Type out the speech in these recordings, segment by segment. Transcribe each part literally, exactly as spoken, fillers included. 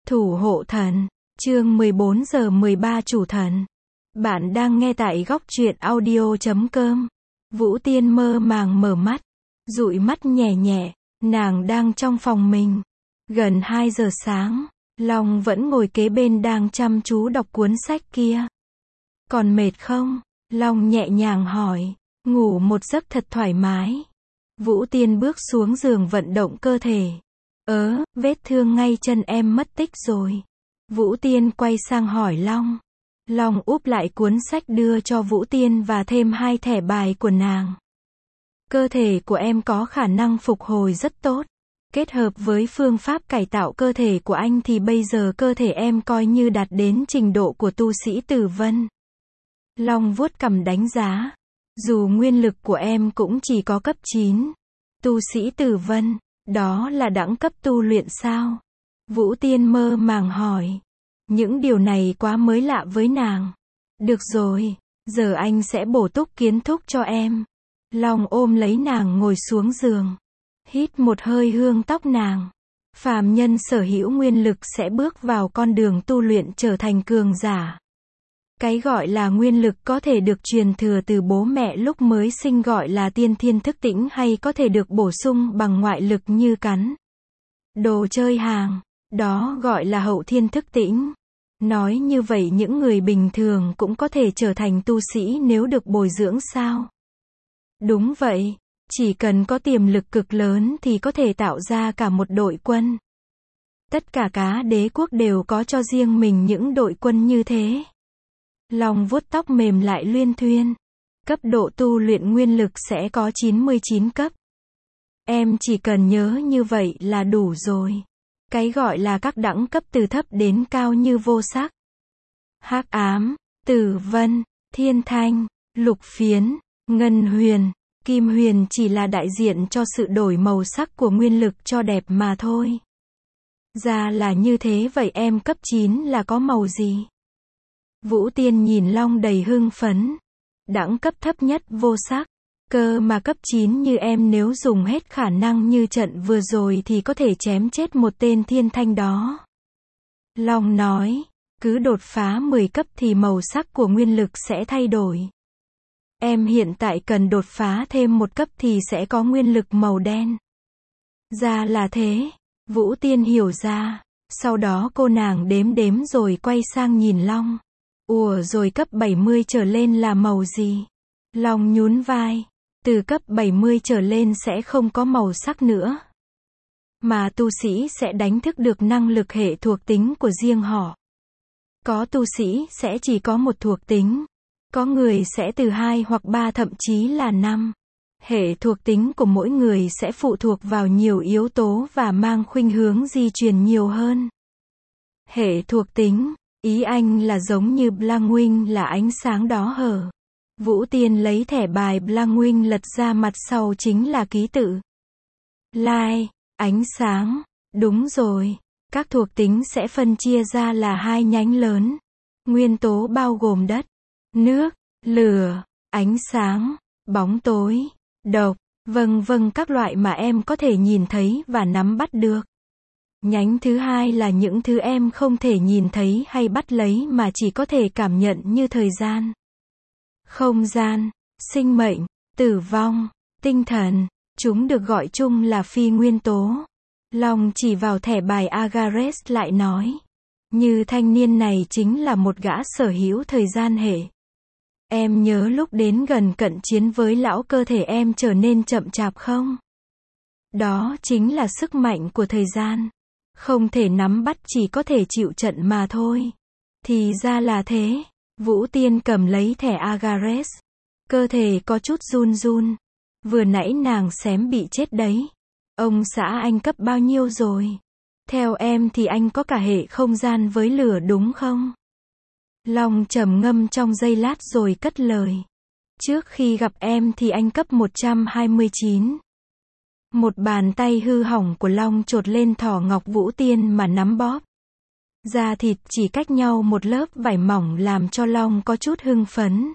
Thủ hộ thần, chương mười bốn giờ mười ba chủ thần. Bạn đang nghe tại góc truyện audio chấm com. Vũ Tiên mơ màng mở mắt, dụi mắt nhẹ nhẹ, nàng đang trong phòng mình. Gần hai giờ sáng, Long vẫn ngồi kế bên đang chăm chú đọc cuốn sách kia. Còn mệt không? Long nhẹ nhàng hỏi. Ngủ một giấc thật thoải mái. Vũ Tiên bước xuống giường vận động cơ thể. Ớ, vết thương ngay chân em mất tích rồi. Vũ Tiên quay sang hỏi Long. Long úp lại cuốn sách đưa cho Vũ Tiên và thêm hai thẻ bài của nàng. Cơ thể của em có khả năng phục hồi rất tốt. Kết hợp với phương pháp cải tạo cơ thể của anh thì bây giờ cơ thể em coi như đạt đến trình độ của tu sĩ Tử Vân. Long vuốt cằm đánh giá. Dù nguyên lực của em cũng chỉ có cấp chín. Tu sĩ Tử Vân, đó là đẳng cấp tu luyện sao? Vũ Tiên mơ màng hỏi. Những điều này quá mới lạ với nàng. Được rồi, giờ anh sẽ bổ túc kiến thức cho em. Long ôm lấy nàng ngồi xuống giường. Hít một hơi hương tóc nàng. Phàm nhân sở hữu nguyên lực sẽ bước vào con đường tu luyện trở thành cường giả. Cái gọi là nguyên lực có thể được truyền thừa từ bố mẹ lúc mới sinh gọi là tiên thiên thức tỉnh hay có thể được bổ sung bằng ngoại lực như cắn. Đồ chơi hàng, đó gọi là hậu thiên thức tỉnh. Nói như vậy những người bình thường cũng có thể trở thành tu sĩ nếu được bồi dưỡng sao? Đúng vậy, chỉ cần có tiềm lực cực lớn thì có thể tạo ra cả một đội quân. Tất cả cá đế quốc đều có cho riêng mình những đội quân như thế. Long vuốt tóc mềm lại luyên thuyên. Cấp độ tu luyện nguyên lực sẽ có chín mươi chín cấp. Em chỉ cần nhớ như vậy là đủ rồi. Cái gọi là các đẳng cấp từ thấp đến cao như vô sắc, hắc ám, tử vân, thiên thanh, lục phiến, ngân huyền, kim huyền chỉ là đại diện cho sự đổi màu sắc của nguyên lực cho đẹp mà thôi. Ra là như thế vậy em cấp chín là có màu gì? Vũ Tiên nhìn Long đầy hưng phấn. Đẳng cấp thấp nhất vô sắc. Cơ mà cấp chín như em nếu dùng hết khả năng như trận vừa rồi thì có thể chém chết một tên thiên thanh đó. Long nói, cứ đột phá mười cấp thì màu sắc của nguyên lực sẽ thay đổi. Em hiện tại cần đột phá thêm một cấp thì sẽ có nguyên lực màu đen. Ra là thế. Vũ Tiên hiểu ra. Sau đó cô nàng đếm đếm rồi quay sang nhìn Long. Ủa rồi cấp bảy mươi trở lên là màu gì? Long nhún vai. Từ cấp bảy mươi trở lên sẽ không có màu sắc nữa. Mà tu sĩ sẽ đánh thức được năng lực hệ thuộc tính của riêng họ. Có tu sĩ sẽ chỉ có một thuộc tính. Có người sẽ từ hai hoặc ba thậm chí là năm. Hệ thuộc tính của mỗi người sẽ phụ thuộc vào nhiều yếu tố và mang khuynh hướng di truyền nhiều hơn. Hệ thuộc tính, ý anh là giống như Blangwing là ánh sáng đó hở. Vũ Tiên lấy thẻ bài Blangwing lật ra mặt sau chính là ký tự. Light, ánh sáng. Đúng rồi. Các thuộc tính sẽ phân chia ra là hai nhánh lớn. Nguyên tố bao gồm đất, nước, lửa, ánh sáng, bóng tối, độc, vân vân các loại mà em có thể nhìn thấy và nắm bắt được. Nhánh thứ hai là những thứ em không thể nhìn thấy hay bắt lấy mà chỉ có thể cảm nhận như thời gian, không gian, sinh mệnh, tử vong, tinh thần. Chúng được gọi chung là phi nguyên tố. Long chỉ vào thẻ bài Agares lại nói. Như thanh niên này chính là một gã sở hữu thời gian hệ. Em nhớ lúc đến gần cận chiến với lão cơ thể em trở nên chậm chạp không? Đó chính là sức mạnh của thời gian. Không thể nắm bắt chỉ có thể chịu trận mà thôi. Thì ra là thế. Vũ Tiên cầm lấy thẻ Agares. Cơ thể có chút run run. Vừa nãy nàng xém bị chết đấy. Ông xã anh cấp bao nhiêu rồi? Theo em thì anh có cả hệ không gian với lửa đúng không? Long trầm ngâm trong giây lát rồi cất lời. Trước khi gặp em thì anh cấp một trăm hai mươi chín. Một bàn tay hư hỏng của Long chột lên thỏ ngọc Vũ Tiên mà nắm bóp. Da thịt chỉ cách nhau một lớp vải mỏng làm cho Long có chút hưng phấn.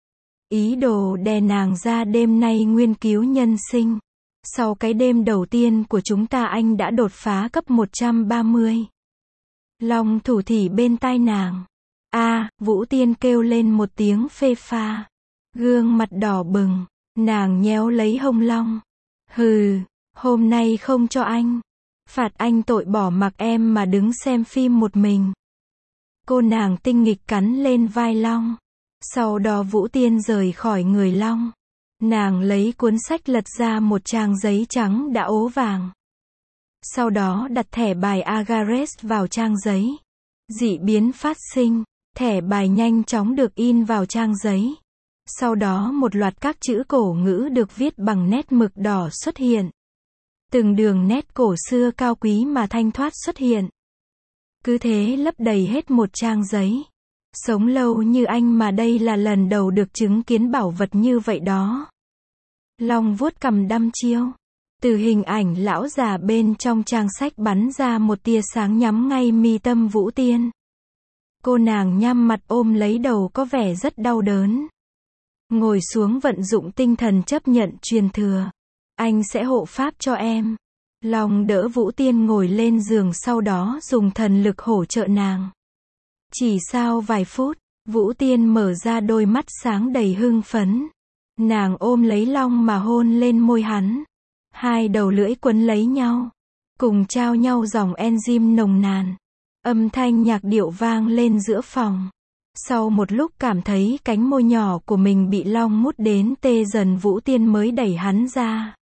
Ý đồ đè nàng ra đêm nay nguyên cứu nhân sinh. Sau cái đêm đầu tiên của chúng ta anh đã đột phá cấp một trăm ba mươi. Long thủ thỉ bên tai nàng. A, Vũ Tiên kêu lên một tiếng phê pha. Gương mặt đỏ bừng, nàng nhéo lấy hông Long. Hừ, hôm nay không cho anh. Phạt anh tội bỏ mặc em mà đứng xem phim một mình. Cô nàng tinh nghịch cắn lên vai Long. Sau đó Vũ Tiên rời khỏi người Long. Nàng lấy cuốn sách lật ra một trang giấy trắng đã ố vàng. Sau đó đặt thẻ bài Agares vào trang giấy. Dị biến phát sinh, thẻ bài nhanh chóng được in vào trang giấy. Sau đó một loạt các chữ cổ ngữ được viết bằng nét mực đỏ xuất hiện. Từng đường nét cổ xưa cao quý mà thanh thoát xuất hiện. Cứ thế lấp đầy hết một trang giấy. Sống lâu như anh mà đây là lần đầu được chứng kiến bảo vật như vậy đó. Long vuốt cằm đăm chiêu. Từ hình ảnh lão già bên trong trang sách bắn ra một tia sáng nhắm ngay mi tâm Vũ Tiên. Cô nàng nhắm mặt ôm lấy đầu có vẻ rất đau đớn. Ngồi xuống vận dụng tinh thần chấp nhận truyền thừa. Anh sẽ hộ pháp cho em. Long đỡ Vũ Tiên ngồi lên giường, sau đó dùng thần lực hỗ trợ nàng. Chỉ sau vài phút, Vũ Tiên mở ra đôi mắt sáng đầy hưng phấn. Nàng ôm lấy Long mà hôn lên môi hắn. Hai đầu lưỡi quấn lấy nhau, cùng trao nhau dòng enzyme nồng nàn. Âm thanh nhạc điệu vang lên giữa phòng. Sau một lúc cảm thấy cánh môi nhỏ của mình bị Long mút đến tê dần, Vũ Tiên mới đẩy hắn ra.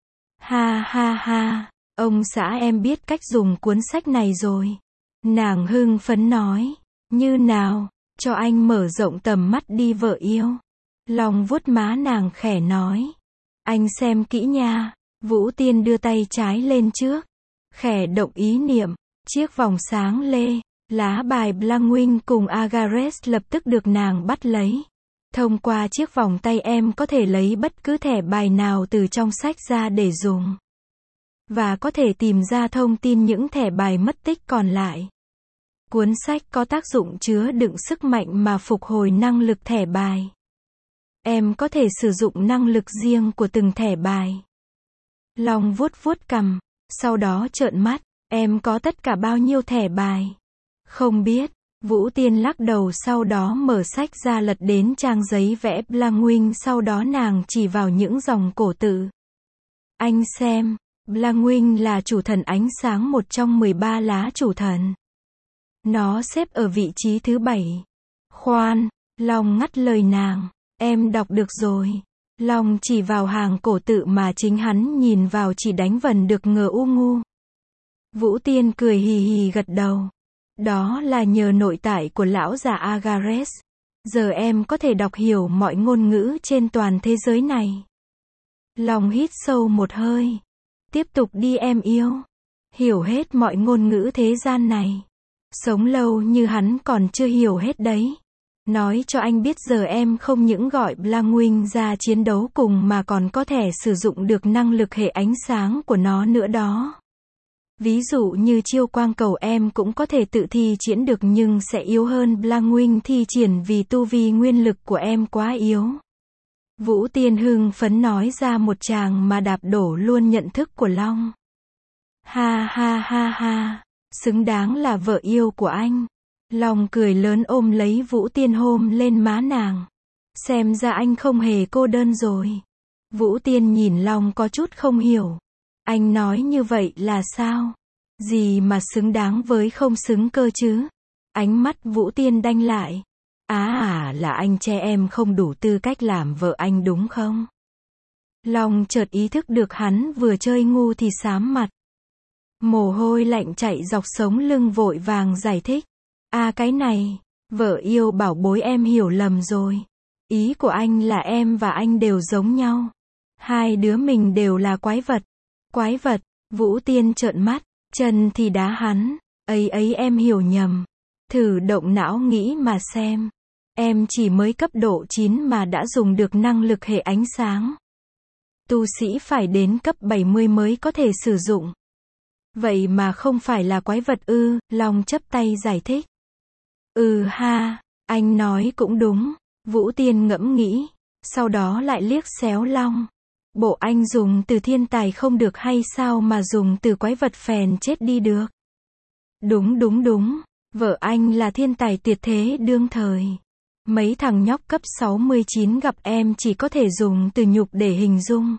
Ha ha ha, ông xã em biết cách dùng cuốn sách này rồi. Nàng hưng phấn nói. Như nào, cho anh mở rộng tầm mắt đi vợ yêu. Long vuốt má nàng khẽ nói. Anh xem kỹ nha. Vũ Tiên đưa tay trái lên trước. Khẽ động ý niệm. Chiếc vòng sáng lê, lá bài Blanwing cùng Agares lập tức được nàng bắt lấy. Thông qua chiếc vòng tay em có thể lấy bất cứ thẻ bài nào từ trong sách ra để dùng. Và có thể tìm ra thông tin những thẻ bài mất tích còn lại. Cuốn sách có tác dụng chứa đựng sức mạnh mà phục hồi năng lực thẻ bài. Em có thể sử dụng năng lực riêng của từng thẻ bài. Long vuốt vuốt cằm, sau đó trợn mắt. Em có tất cả bao nhiêu thẻ bài? Không biết. Vũ Tiên lắc đầu, sau đó mở sách ra lật đến trang giấy vẽ Blanwing, sau đó nàng chỉ vào những dòng cổ tự. Anh xem, Blanwing là chủ thần ánh sáng, một trong mười ba lá chủ thần. Nó xếp ở vị trí thứ bảy. Khoan, Long ngắt lời nàng. Em đọc được rồi. Long chỉ vào hàng cổ tự mà chính hắn nhìn vào chỉ đánh vần được ngờ u ngu. Vũ Tiên cười hì hì gật đầu. Đó là nhờ nội tại của lão già Agares. Giờ em có thể đọc hiểu mọi ngôn ngữ trên toàn thế giới này. Long hít sâu một hơi. Tiếp tục đi em yêu. Hiểu hết mọi ngôn ngữ thế gian này. Sống lâu như hắn còn chưa hiểu hết đấy. Nói cho anh biết giờ em không những gọi Blanwing ra chiến đấu cùng mà còn có thể sử dụng được năng lực hệ ánh sáng của nó nữa đó. Ví dụ như chiêu quang cầu em cũng có thể tự thi triển được, nhưng sẽ yếu hơn Blanwing thi triển vì tu vi nguyên lực của em quá yếu. Vũ Tiên hưng phấn nói ra một tràng mà đạp đổ luôn nhận thức của Long. Ha ha ha ha, xứng đáng là vợ yêu của anh. Long cười lớn ôm lấy Vũ Tiên hôn lên má nàng. Xem ra anh không hề cô đơn rồi. Vũ Tiên nhìn Long có chút không hiểu. Anh nói như vậy là sao? Gì mà xứng đáng với không xứng cơ chứ? Ánh mắt Vũ Tiên đanh lại. Á à, là anh che em không đủ tư cách làm vợ anh đúng không? Long chợt ý thức được hắn vừa chơi ngu thì xám mặt. Mồ hôi lạnh chạy dọc sống lưng, vội vàng giải thích. À cái này, vợ yêu bảo bối, em hiểu lầm rồi. Ý của anh là em và anh đều giống nhau. Hai đứa mình đều là quái vật. Quái vật, Vũ Tiên trợn mắt, chân thì đá hắn. Ấy ấy, em hiểu nhầm. Thử động não nghĩ mà xem. Em chỉ mới cấp độ chín mà đã dùng được năng lực hệ ánh sáng. Tu sĩ phải đến cấp bảy mươi mới có thể sử dụng. Vậy mà không phải là quái vật ư? Long chắp tay giải thích. Ừ ha, anh nói cũng đúng. Vũ Tiên ngẫm nghĩ, sau đó lại liếc xéo Long. Bộ anh dùng từ thiên tài không được hay sao mà dùng từ quái vật phèn chết đi được? Đúng đúng đúng, vợ anh là thiên tài tuyệt thế đương thời. Mấy thằng nhóc cấp sáu mươi chín gặp em chỉ có thể dùng từ nhục để hình dung.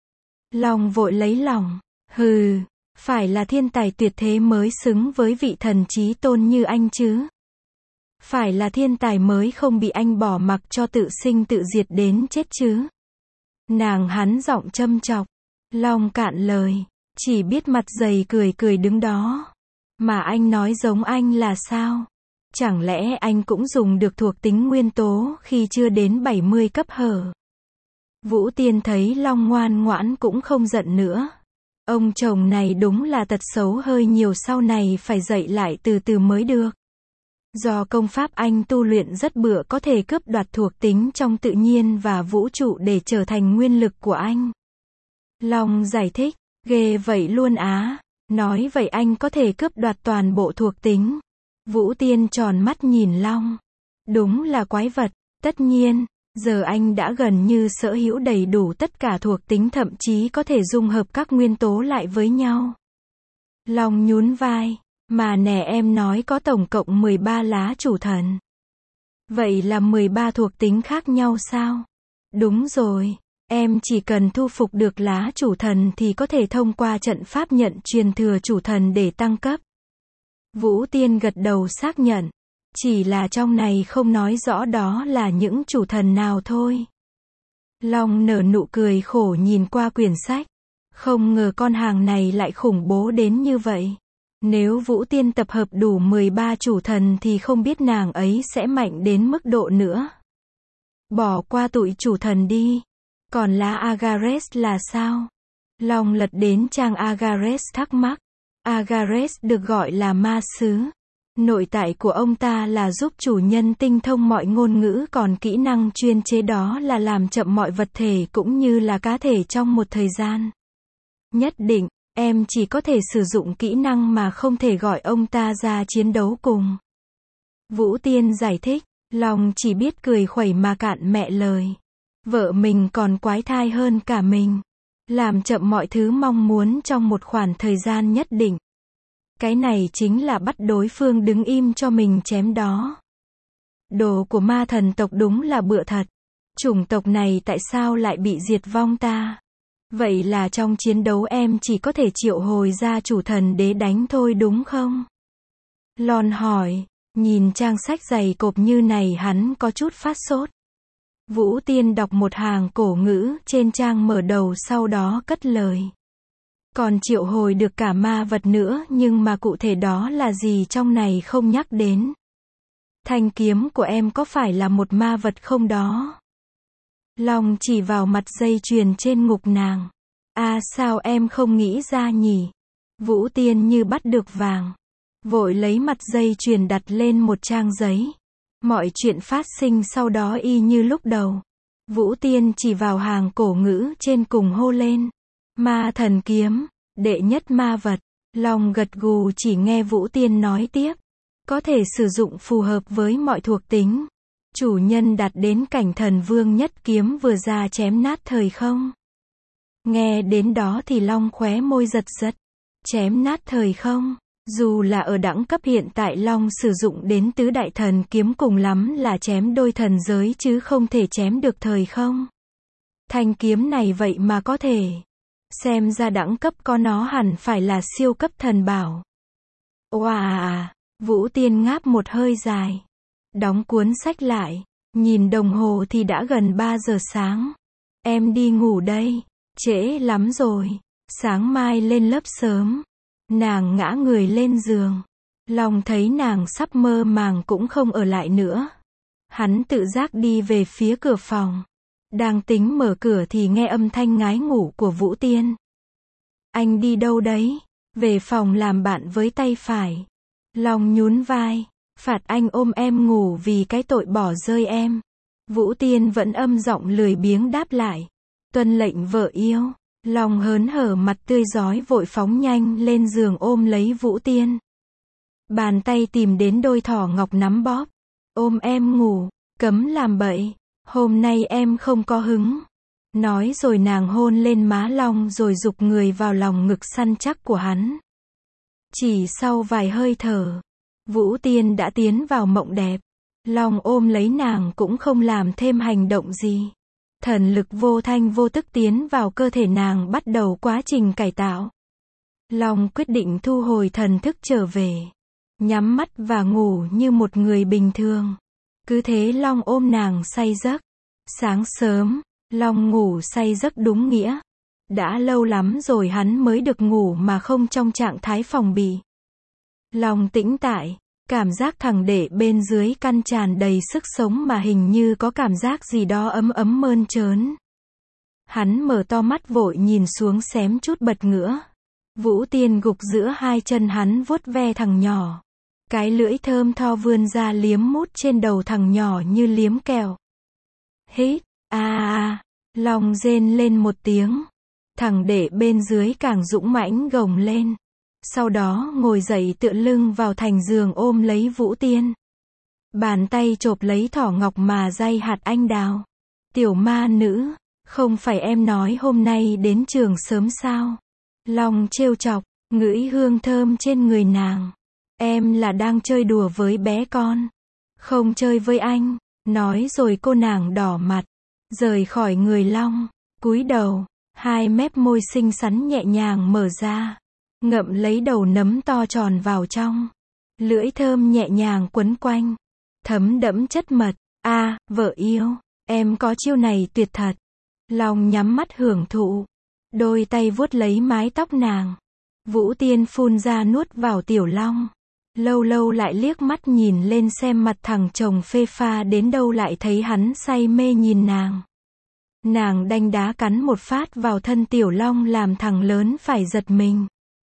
Long vội lấy lòng, hừ, phải là thiên tài tuyệt thế mới xứng với vị thần chí tôn như anh chứ. Phải là thiên tài mới không bị anh bỏ mặc cho tự sinh tự diệt đến chết chứ. Nàng hắn giọng châm chọc. Long cạn lời, chỉ biết mặt dày cười cười đứng đó. Mà anh nói giống anh là sao? Chẳng lẽ anh cũng dùng được thuộc tính nguyên tố khi chưa đến bảy mươi cấp hở? Vũ Tiên thấy Long ngoan ngoãn cũng không giận nữa. Ông chồng này đúng là tật xấu hơi nhiều, sau này phải dạy lại từ từ mới được. Do công pháp anh tu luyện rất bựa có thể cướp đoạt thuộc tính trong tự nhiên và vũ trụ để trở thành nguyên lực của anh. Long giải thích, ghê vậy luôn á, nói vậy anh có thể cướp đoạt toàn bộ thuộc tính. Vũ Tiên tròn mắt nhìn Long. Đúng là quái vật, tất nhiên, giờ anh đã gần như sở hữu đầy đủ tất cả thuộc tính, thậm chí có thể dung hợp các nguyên tố lại với nhau. Long nhún vai, mà nè em nói có tổng cộng mười ba lá chủ thần. Vậy là mười ba thuộc tính khác nhau sao? Đúng rồi, em chỉ cần thu phục được lá chủ thần thì có thể thông qua trận pháp nhận truyền thừa chủ thần để tăng cấp. Vũ Tiên gật đầu xác nhận. Chỉ là trong này không nói rõ đó là những chủ thần nào thôi. Long nở nụ cười khổ nhìn qua quyển sách. Không ngờ con hàng này lại khủng bố đến như vậy. Nếu Vũ Tiên tập hợp đủ mười ba chủ thần thì không biết nàng ấy sẽ mạnh đến mức độ nữa. Bỏ qua tụi chủ thần đi. Còn lá Agares là sao? Long lật đến trang Agares thắc mắc. Agares được gọi là ma sứ. Nội tại của ông ta là giúp chủ nhân tinh thông mọi ngôn ngữ, còn kỹ năng chuyên chế đó là làm chậm mọi vật thể cũng như là cá thể trong một thời gian nhất định. Em chỉ có thể sử dụng kỹ năng mà không thể gọi ông ta ra chiến đấu cùng. Vũ Tiên giải thích. Long chỉ biết cười khuẩy mà cạn mẹ lời. Vợ mình còn quái thai hơn cả mình. Làm chậm mọi thứ mong muốn trong một khoảng thời gian nhất định. Cái này chính là bắt đối phương đứng im cho mình chém đó. Đồ của ma thần tộc đúng là bựa thật. Chủng tộc này tại sao lại bị diệt vong ta? Vậy là trong chiến đấu em chỉ có thể triệu hồi ra chủ thần để đánh thôi đúng không? Lon hỏi, nhìn trang sách dày cộp như này hắn có chút phát sốt. Vũ Tiên đọc một hàng cổ ngữ trên trang mở đầu, sau đó cất lời. Còn triệu hồi được cả ma vật nữa, nhưng mà cụ thể đó là gì trong này không nhắc đến. Thanh kiếm của em có phải là một ma vật không đó? Long chỉ vào mặt dây chuyền trên ngực nàng. À sao em không nghĩ ra nhỉ? Vũ Tiên như bắt được vàng. Vội lấy mặt dây chuyền đặt lên một trang giấy. Mọi chuyện phát sinh sau đó y như lúc đầu. Vũ Tiên chỉ vào hàng cổ ngữ trên cùng hô lên. Ma thần kiếm, đệ nhất ma vật. Long gật gù chỉ nghe Vũ Tiên nói tiếp. Có thể sử dụng phù hợp với mọi thuộc tính. Chủ nhân đạt đến cảnh thần vương nhất kiếm vừa ra chém nát thời không. Nghe đến đó thì Long khóe môi giật giật. Chém nát thời không. Dù là ở đẳng cấp hiện tại Long sử dụng đến tứ đại thần kiếm cùng lắm là chém đôi thần giới chứ không thể chém được thời không. Thanh kiếm này vậy mà có thể. Xem ra đẳng cấp có nó hẳn phải là siêu cấp thần bảo. Wow, Vũ Tiên ngáp một hơi dài. Đóng cuốn sách lại. Nhìn đồng hồ thì đã gần ba giờ sáng. Em đi ngủ đây. Trễ lắm rồi. Sáng mai lên lớp sớm. Nàng ngã người lên giường. Long thấy nàng sắp mơ màng cũng không ở lại nữa. Hắn tự giác đi về phía cửa phòng. Đang tính mở cửa thì nghe âm thanh ngái ngủ của Vũ Tiên. Anh đi đâu đấy? Về phòng làm bạn với tay phải. Long nhún vai. Phạt anh ôm em ngủ vì cái tội bỏ rơi em. Vũ Tiên vẫn âm giọng lười biếng đáp lại. Tuân lệnh vợ yêu. Long hớn hở mặt tươi rói vội phóng nhanh lên giường ôm lấy Vũ Tiên. Bàn tay tìm đến đôi thỏ ngọc nắm bóp. Ôm em ngủ, cấm làm bậy. Hôm nay em không có hứng. Nói rồi nàng hôn lên má Long rồi giục người vào lòng ngực săn chắc của hắn. Chỉ sau vài hơi thở, Vũ Tiên đã tiến vào mộng đẹp. Long ôm lấy nàng cũng không làm thêm hành động gì. Thần lực vô thanh vô tức tiến vào cơ thể nàng bắt đầu quá trình cải tạo. Long quyết định thu hồi thần thức trở về. Nhắm mắt và ngủ như một người bình thường. Cứ thế Long ôm nàng say giấc. Sáng sớm, Long ngủ say giấc đúng nghĩa. Đã lâu lắm rồi hắn mới được ngủ mà không trong trạng thái phòng bị. Long tĩnh tại, cảm giác thằng đệ bên dưới căn tràn đầy sức sống mà hình như có cảm giác gì đó ấm ấm mơn trớn. Hắn mở to mắt vội nhìn xuống xém chút bật ngửa. Vũ Tiên gục giữa hai chân hắn vuốt ve thằng nhỏ. Cái lưỡi thơm tho vươn ra liếm mút trên đầu thằng nhỏ như liếm kẹo. Hít, a a, Long rên lên một tiếng. Thằng đệ bên dưới càng dũng mãnh gồng lên. Sau đó ngồi dậy tựa lưng vào thành giường ôm lấy Vũ Tiên. Bàn tay chộp lấy thỏ ngọc mà day hạt anh đào. Tiểu ma nữ, không phải em nói hôm nay đến trường sớm sao? Long trêu chọc, ngửi hương thơm trên người nàng. Em là đang chơi đùa với bé con. Không chơi với anh. Nói rồi cô nàng đỏ mặt. Rời khỏi người Long. Cúi đầu. Hai mép môi xinh xắn nhẹ nhàng mở ra. Ngậm lấy đầu nấm to tròn vào trong. Lưỡi thơm nhẹ nhàng quấn quanh. Thấm đẫm chất mật. A, à, vợ yêu. Em có chiêu này tuyệt thật. Long nhắm mắt hưởng thụ. Đôi tay vuốt lấy mái tóc nàng. Vũ Tiên phun ra nuốt vào tiểu Long. Lâu lâu lại liếc mắt nhìn lên xem mặt thằng chồng phê pha đến đâu lại thấy hắn say mê nhìn nàng. Nàng đanh đá cắn một phát vào thân tiểu Long làm thằng lớn phải giật mình.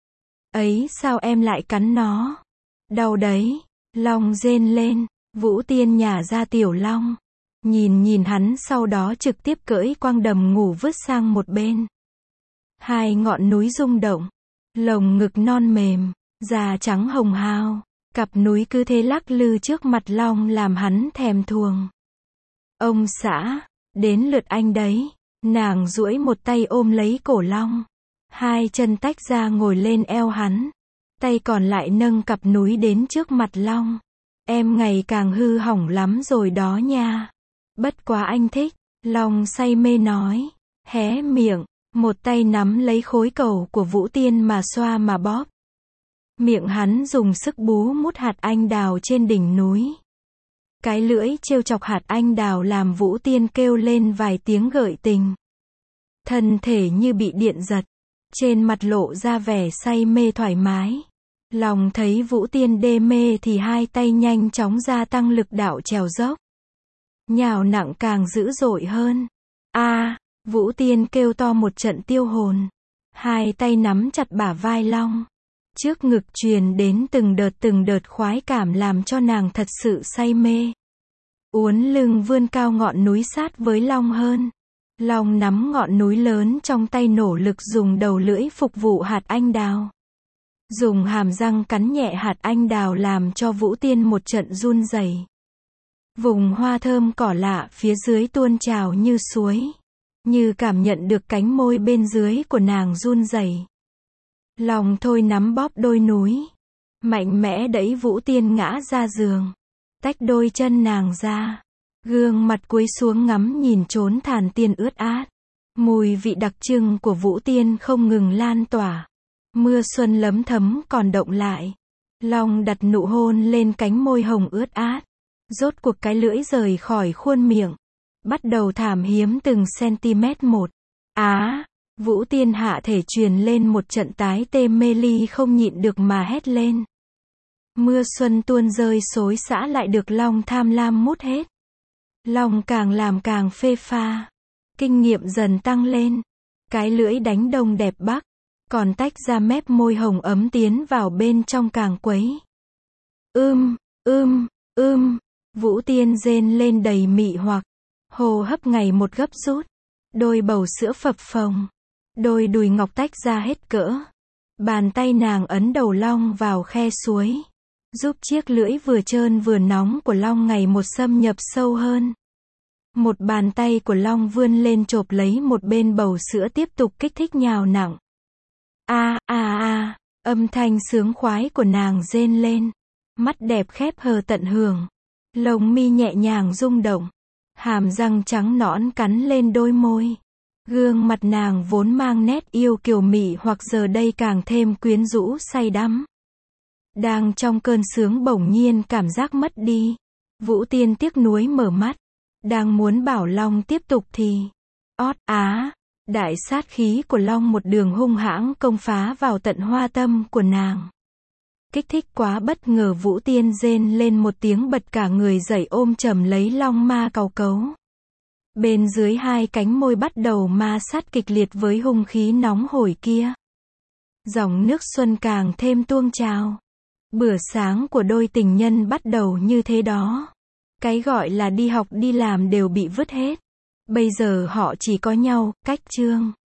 Ấy sao em lại cắn nó? Đau đấy. Long rên lên. Vũ Tiên nhả ra tiểu Long. Nhìn nhìn hắn sau đó trực tiếp cởi quang đầm ngủ vứt sang một bên. Hai ngọn núi rung động. Lồng ngực non mềm. Da trắng hồng hao. Cặp núi cứ thế lắc lư trước mặt Long làm hắn thèm thuồng. Ông xã, đến lượt anh đấy. Nàng duỗi một tay ôm lấy cổ Long. Hai chân tách ra ngồi lên eo hắn. Tay còn lại nâng cặp núi đến trước mặt Long. Em ngày càng hư hỏng lắm rồi đó nha. Bất quá anh thích. Long say mê nói. Hé miệng. Một tay nắm lấy khối cầu của Vũ Tiên mà xoa mà bóp. Miệng hắn dùng sức bú mút hạt anh đào trên đỉnh núi. Cái lưỡi trêu chọc hạt anh đào làm Vũ Tiên kêu lên vài tiếng gợi tình. Thân thể như bị điện giật. Trên mặt lộ ra vẻ say mê thoải mái. Lòng thấy Vũ Tiên đê mê thì hai tay nhanh chóng gia tăng lực đạo trèo dốc. Nhào nặng càng dữ dội hơn. A, à, Vũ Tiên kêu to một trận tiêu hồn. Hai tay nắm chặt bả vai Long. Trước ngực truyền đến từng đợt từng đợt khoái cảm làm cho nàng thật sự say mê. Uốn lưng vươn cao ngọn núi sát với Long hơn. Long nắm ngọn núi lớn trong tay nỗ lực dùng đầu lưỡi phục vụ hạt anh đào. Dùng hàm răng cắn nhẹ hạt anh đào làm cho Vũ Tiên một trận run rẩy. Vùng hoa thơm cỏ lạ phía dưới tuôn trào như suối. Như cảm nhận được cánh môi bên dưới của nàng run rẩy. Long thôi nắm bóp đôi núi. Mạnh mẽ đẩy Vũ Tiên ngã ra giường. Tách đôi chân nàng ra. Gương mặt cúi xuống ngắm nhìn trốn thàn tiên ướt át. Mùi vị đặc trưng của Vũ Tiên không ngừng lan tỏa. Mưa xuân lấm thấm còn động lại. Long đặt nụ hôn lên cánh môi hồng ướt át. Rốt cuộc cái lưỡi rời khỏi khuôn miệng. Bắt đầu thảm hiếm từng centimet một. Á, Vũ Tiên hạ thể truyền lên một trận tái tê mê ly không nhịn được mà hét lên. Mưa xuân tuôn rơi xối xả lại được Long tham lam mút hết. Long càng làm càng phê pha. Kinh nghiệm dần tăng lên. Cái lưỡi đánh đông đẹp bắc. Còn tách ra mép môi hồng ấm tiến vào bên trong càng quấy. Ưm, ưm, ưm. Vũ Tiên rên lên đầy mị hoặc. Hô hấp ngày một gấp rút. Đôi bầu sữa phập phồng. Đôi đùi ngọc tách ra hết cỡ. Bàn tay nàng ấn đầu Long vào khe suối. Giúp chiếc lưỡi vừa trơn vừa nóng của Long ngày một xâm nhập sâu hơn. Một bàn tay của Long vươn lên chộp lấy một bên bầu sữa tiếp tục kích thích nhào nặng. A a a, Âm thanh sướng khoái của nàng rên lên. Mắt đẹp khép hờ tận hưởng. Lông mi nhẹ nhàng rung động. Hàm răng trắng nõn cắn lên đôi môi. Gương mặt nàng vốn mang nét yêu kiều mị hoặc giờ đây càng thêm quyến rũ say đắm. Đang trong cơn sướng bỗng nhiên cảm giác mất đi. Vũ Tiên tiếc nuối mở mắt. Đang muốn bảo Long tiếp tục thì... Ót á! Đại sát khí của Long một đường hung hãng công phá vào tận hoa tâm của nàng. Kích thích quá bất ngờ Vũ Tiên rên lên một tiếng bật cả người dậy ôm chầm lấy Long ma cào cấu. Bên dưới hai cánh môi bắt đầu ma sát kịch liệt với hung khí nóng hổi kia. Dòng nước xuân càng thêm tuôn trào. Bữa sáng của đôi tình nhân bắt đầu như thế đó. Cái gọi là đi học đi làm đều bị vứt hết. Bây giờ họ chỉ có nhau, cách chương.